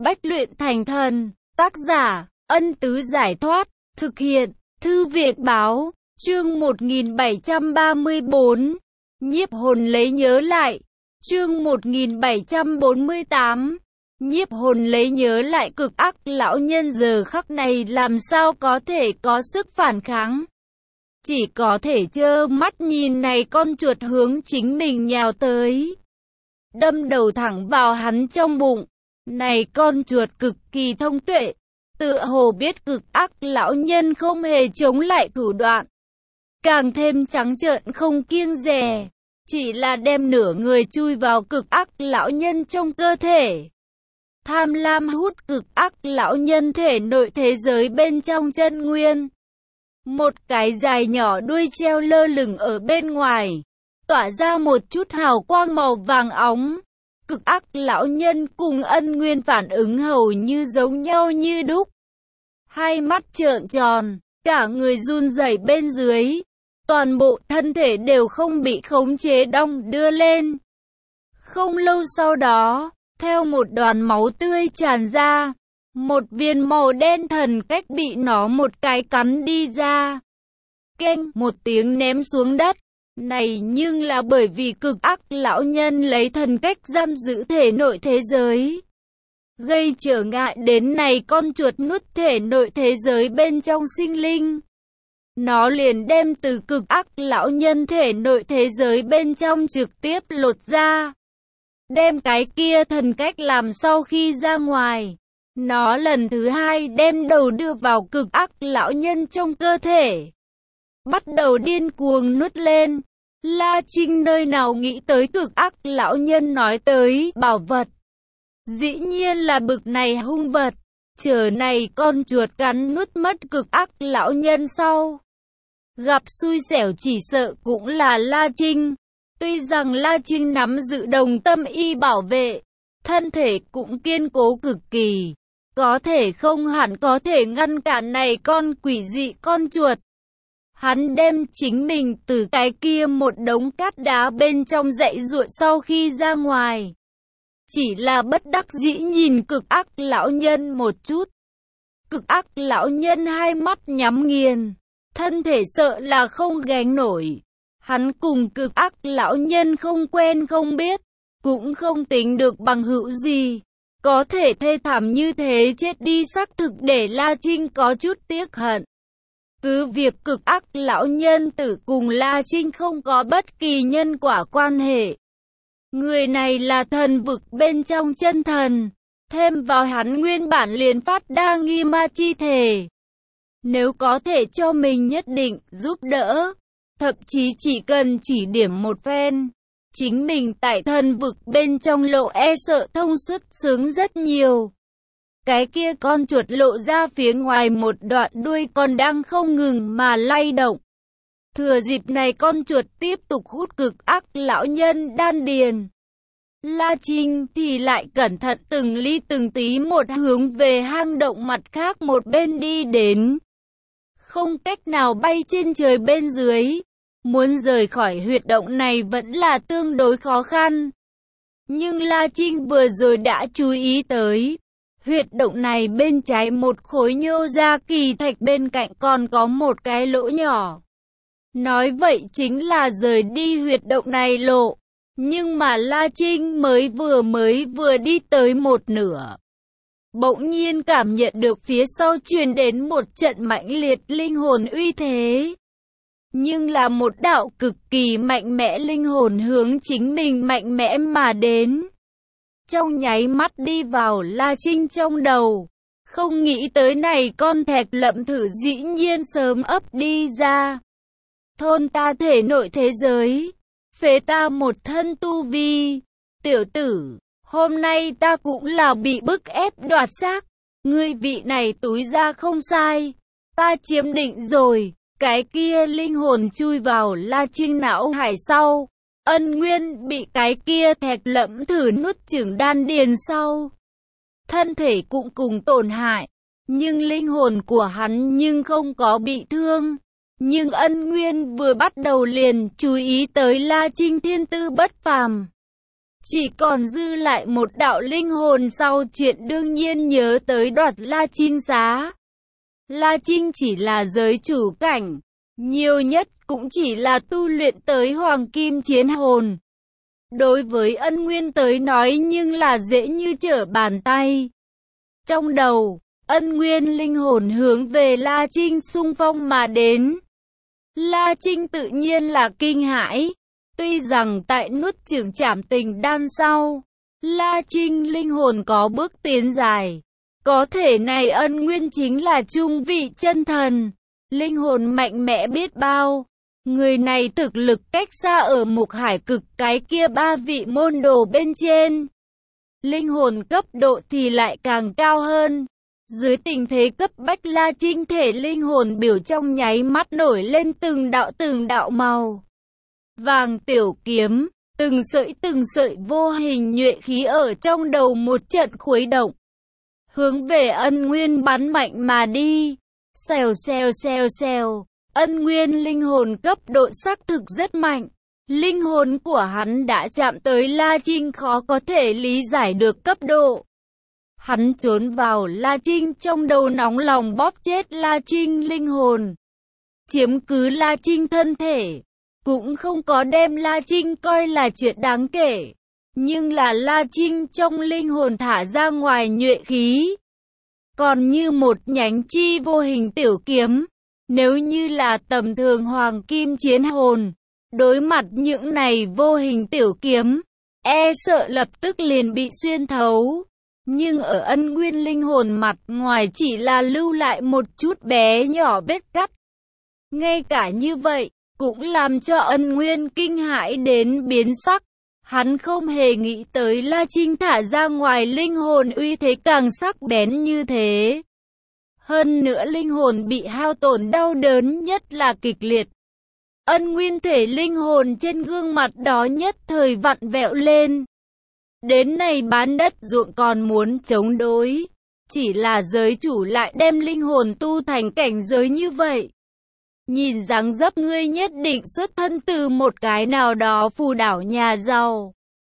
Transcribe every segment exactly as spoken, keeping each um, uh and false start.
Bách luyện thành thần. Tác giả, Ân Tứ Giải Thoát. Thực hiện, Thư viện Báo. Chương một nghìn bảy trăm ba mươi bốn. Nhiếp hồn lấy nhớ lại. Chương một nghìn bảy trăm bốn mươi tám. Nhiếp hồn lấy nhớ lại. Cực ác lão nhân giờ khắc này làm sao có thể có sức phản kháng. Chỉ có thể trơ mắt nhìn này con chuột hướng chính mình nhào tới. Đâm đầu thẳng vào hắn trong bụng. Này con chuột cực kỳ thông tuệ. Tựa hồ biết cực ác lão nhân không hề chống lại thủ đoạn. Càng thêm trắng trợn không kiêng dè. Chỉ là đem nửa người chui vào cực ác lão nhân trong cơ thể. Tham lam hút cực ác lão nhân thể nội thế giới bên trong chân nguyên. Một cái dài nhỏ đuôi treo lơ lửng ở bên ngoài. Tỏa ra một chút hào quang màu vàng óng. Cực ác lão nhân cùng Ân Nguyên phản ứng hầu như giống nhau như đúc. Hai mắt trợn tròn, cả người run rẩy bên dưới. Toàn bộ thân thể đều không bị khống chế đong đưa lên. Không lâu sau đó, theo một đoàn máu tươi tràn ra, một viên màu đen thần cách bị nó một cái cắn đi ra. Keng một tiếng ném xuống đất. Này nhưng là bởi vì cực ác lão nhân lấy thần cách giam giữ thể nội thế giới. Gây trở ngại đến này con chuột nuốt thể nội thế giới bên trong sinh linh. Nó liền đem từ cực ác lão nhân thể nội thế giới bên trong trực tiếp lột ra. Đem cái kia thần cách làm sau khi ra ngoài. Nó lần thứ hai đem đầu đưa vào cực ác lão nhân trong cơ thể. Bắt đầu điên cuồng nuốt lên. La Trinh nơi nào nghĩ tới cực ác lão nhân nói tới bảo vật. Dĩ nhiên là bực này hung vật. Chờ này con chuột cắn nuốt mất cực ác lão nhân sau. Gặp xui xẻo chỉ sợ cũng là La Trinh. Tuy rằng La Trinh nắm giữ đồng tâm y bảo vệ. Thân thể cũng kiên cố cực kỳ. Có thể không hẳn có thể ngăn cản này con quỷ dị con chuột. Hắn đem chính mình từ cái kia một đống cát đá bên trong dãy ruộng sau khi ra ngoài. Chỉ là bất đắc dĩ nhìn cực ác lão nhân một chút. Cực ác lão nhân hai mắt nhắm nghiền. Thân thể sợ là không gánh nổi. Hắn cùng cực ác lão nhân không quen không biết. Cũng không tính được bằng hữu gì. Có thể thê thảm như thế chết đi xác thực để La Trinh có chút tiếc hận. Cứ việc cực ác lão nhân tử cùng La Trinh không có bất kỳ nhân quả quan hệ. Người này là thần vực bên trong chân thần. Thêm vào hắn nguyên bản liền phát đa nghi ma chi thể. Nếu có thể cho mình nhất định giúp đỡ. Thậm chí chỉ cần chỉ điểm một phen. Chính mình tại thần vực bên trong lộ e sợ thông suốt sướng rất nhiều. Cái kia con chuột lộ ra phía ngoài một đoạn đuôi còn đang không ngừng mà lay động. Thừa dịp này con chuột tiếp tục hút cực ác lão nhân đan điền. La Trinh thì lại cẩn thận từng ly từng tí một hướng về hang động mặt khác một bên đi đến. Không cách nào bay trên trời bên dưới. Muốn rời khỏi huyệt động này vẫn là tương đối khó khăn. Nhưng La Trinh vừa rồi đã chú ý tới. Huyệt động này bên trái một khối nhô ra kỳ thạch bên cạnh còn có một cái lỗ nhỏ. Nói vậy chính là rời đi huyệt động này lộ. Nhưng mà La Trinh mới vừa mới vừa đi tới một nửa. Bỗng nhiên cảm nhận được phía sau truyền đến một trận mãnh liệt linh hồn uy thế. Nhưng là một đạo cực kỳ mạnh mẽ linh hồn hướng chính mình mạnh mẽ mà đến. Trong nháy mắt đi vào La Trinh trong đầu. Không nghĩ tới này con thạch lậm thử dĩ nhiên sớm ấp đi ra. Thôn ta thể nội thế giới. Phế ta một thân tu vi. Tiểu tử, hôm nay ta cũng là bị bức ép đoạt xác. Ngươi vị này túi ra không sai. Ta chiếm định rồi. Cái kia linh hồn chui vào La Trinh não hải sau. Ân Nguyên bị cái kia thạch lẫm thử nuốt chửng đan điền sau. Thân thể cũng cùng tổn hại. Nhưng linh hồn của hắn nhưng không có bị thương. Nhưng Ân Nguyên vừa bắt đầu liền chú ý tới La Trinh thiên tư bất phàm. Chỉ còn dư lại một đạo linh hồn sau chuyện đương nhiên nhớ tới đoạt La Trinh Xá. La Trinh chỉ là giới chủ cảnh, nhiều nhất cũng chỉ là tu luyện tới hoàng kim chiến hồn. Đối với Ân Nguyên tới nói nhưng là dễ như trở bàn tay. Trong đầu, Ân Nguyên linh hồn hướng về La Trinh xung phong mà đến. La Trinh tự nhiên là kinh hãi. Tuy rằng tại nuốt chửng trảm tình đan sau, La Trinh linh hồn có bước tiến dài. Có thể này Ân Nguyên chính là trung vị chân thần, linh hồn mạnh mẽ biết bao. Người này thực lực cách xa ở Mục Hải Cực cái kia ba vị môn đồ bên trên. Linh hồn cấp độ thì lại càng cao hơn. Dưới tình thế cấp bách, La Trinh thể linh hồn biểu trong nháy mắt nổi lên từng đạo từng đạo màu vàng tiểu kiếm, từng sợi từng sợi vô hình nhuệ khí ở trong đầu một trận khuấy động, hướng về Ân Nguyên bắn mạnh mà đi. Xèo xèo xèo xèo, Ân Nguyên linh hồn cấp độ xác thực rất mạnh. Linh hồn của hắn đã chạm tới La Trinh khó có thể lý giải được cấp độ. Hắn trốn vào La Trinh trong đầu, nóng lòng bóp chết La Trinh linh hồn, chiếm cứ La Trinh thân thể. Cũng không có đem La Trinh coi là chuyện đáng kể. Nhưng là La Trinh trong linh hồn thả ra ngoài nhuệ khí, còn như một nhánh chi vô hình tiểu kiếm. Nếu như là tầm thường hoàng kim chiến hồn, đối mặt những này vô hình tiểu kiếm, e sợ lập tức liền bị xuyên thấu. Nhưng ở Ân Nguyên linh hồn mặt ngoài chỉ là lưu lại một chút bé nhỏ vết cắt. Ngay cả như vậy, cũng làm cho Ân Nguyên kinh hãi đến biến sắc. Hắn không hề nghĩ tới La Trinh thả ra ngoài linh hồn uy thế càng sắc bén như thế. Hơn nữa linh hồn bị hao tổn đau đớn nhất là kịch liệt. Ân Nguyên thể linh hồn trên gương mặt đó nhất thời vặn vẹo lên. Đến này bán đất ruộng còn muốn chống đối. Chỉ là giới chủ lại đem linh hồn tu thành cảnh giới như vậy. Nhìn dáng dấp ngươi nhất định xuất thân từ một cái nào đó phù đảo nhà giàu.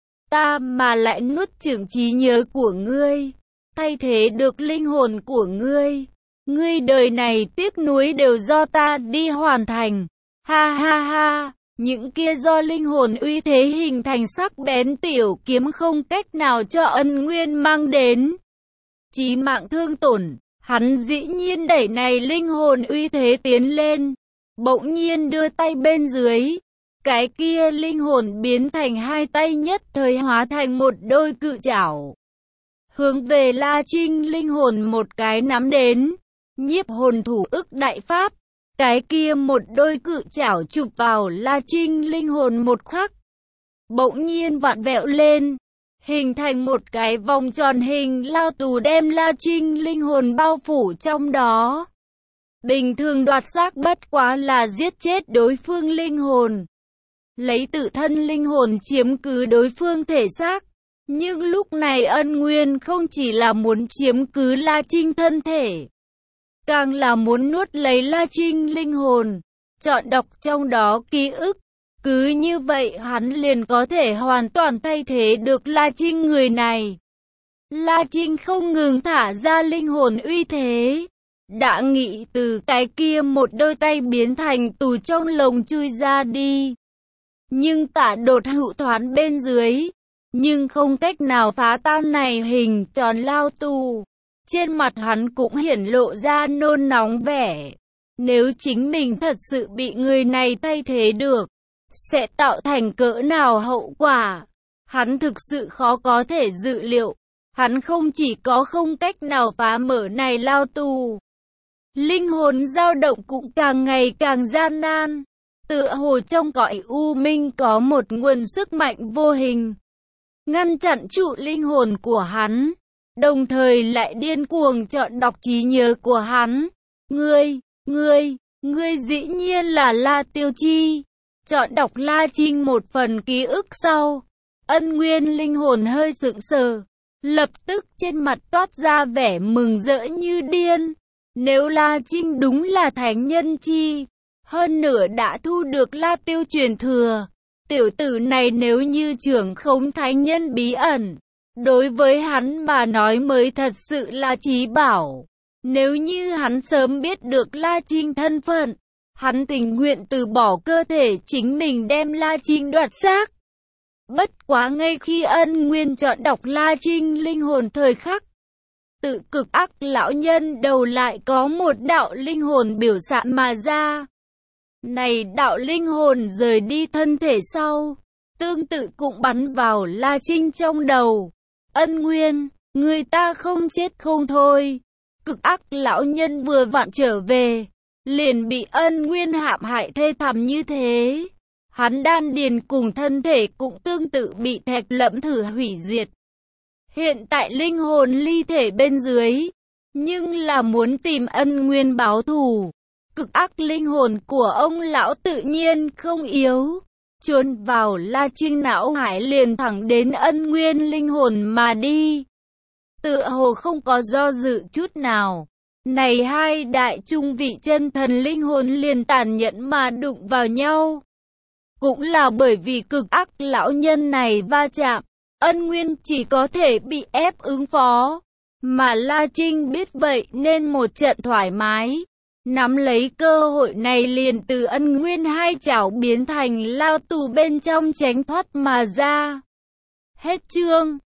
Ta mà lại nuốt chửng trí nhớ của ngươi, thay thế được linh hồn của ngươi. Ngươi đời này tiếc nuối đều do ta đi hoàn thành. Ha ha ha, những kia do linh hồn uy thế hình thành sắc bén tiểu kiếm không cách nào cho Ân Nguyên mang đến chí mạng thương tổn. Hắn dĩ nhiên đẩy này linh hồn uy thế tiến lên, bỗng nhiên đưa tay bên dưới. Cái kia linh hồn biến thành hai tay nhất thời hóa thành một đôi cự chảo, hướng về La Trinh linh hồn một cái nắm đến. Nhiếp hồn thủ ức đại pháp. Cái kia một đôi cự chảo chụp vào La Trinh linh hồn một khắc, bỗng nhiên vặn vẹo lên, hình thành một cái vòng tròn hình lao tù đem La Trinh linh hồn bao phủ trong đó. Bình thường đoạt xác bất quá là giết chết đối phương linh hồn, lấy tự thân linh hồn chiếm cứ đối phương thể xác. Nhưng lúc này Ân Nguyên không chỉ là muốn chiếm cứ La Trinh thân thể, càng là muốn nuốt lấy La Trinh linh hồn, chọn đọc trong đó ký ức. Cứ như vậy hắn liền có thể hoàn toàn thay thế được La Trinh người này. La Trinh không ngừng thả ra linh hồn uy thế, đã nghĩ từ cái kia một đôi tay biến thành tù trong lồng chui ra đi. Nhưng tả đột hữu thoán bên dưới, nhưng không cách nào phá tan này hình tròn lao tù. Trên mặt hắn cũng hiển lộ ra nôn nóng vẻ. Nếu chính mình thật sự bị người này thay thế được, sẽ tạo thành cỡ nào hậu quả, hắn thực sự khó có thể dự liệu. Hắn không chỉ có không cách nào phá mở này lao tù, linh hồn dao động cũng càng ngày càng gian nan. Tựa hồ trong cõi u minh có một nguồn sức mạnh vô hình, ngăn chặn trụ linh hồn của hắn, đồng thời lại điên cuồng chọn đọc trí nhớ của hắn. Ngươi, ngươi, ngươi dĩ nhiên là La Tiêu Chi. Chọn đọc La Trinh một phần ký ức sau, Ân Nguyên linh hồn hơi sững sờ, lập tức trên mặt toát ra vẻ mừng rỡ như điên. Nếu La Trinh đúng là thánh nhân chi, hơn nữa đã thu được La Tiêu truyền thừa, Tiểu tử này nếu như trưởng khống thánh nhân bí ẩn, đối với hắn mà nói mới thật sự là chí bảo. Nếu như hắn sớm biết được La Trinh thân phận, hắn tình nguyện từ bỏ cơ thể chính mình đem La Trinh đoạt xác. Bất quá ngay khi Ân Nguyên chọn đọc La Trinh linh hồn thời khắc, tự cực ác lão nhân đầu lại có một đạo linh hồn biểu xạ mà ra. Này đạo linh hồn rời đi thân thể sau, tương tự cũng bắn vào La Trinh trong đầu. Ân Nguyên, người ta không chết không thôi. Cực ác lão nhân vừa vặn trở về, liền bị Ân Nguyên hãm hại thê thảm như thế. Hắn đan điền cùng thân thể cũng tương tự bị thạch lẫm thử hủy diệt. Hiện tại linh hồn ly thể bên dưới, nhưng là muốn tìm Ân Nguyên báo thù. Cực ác linh hồn của ông lão tự nhiên không yếu, chôn vào La Trinh não hải liền thẳng đến Ân Nguyên linh hồn mà đi. Tựa hồ không có do dự chút nào, này hai đại trung vị chân thần linh hồn liền tàn nhẫn mà đụng vào nhau. Cũng là bởi vì cực ác lão nhân này va chạm, Ân Nguyên chỉ có thể bị ép ứng phó, mà La Trinh biết vậy nên một trận thoải mái, nắm lấy cơ hội này liền từ Ân Nguyên hai chảo biến thành lao tù bên trong tránh thoát mà ra. Hết chương.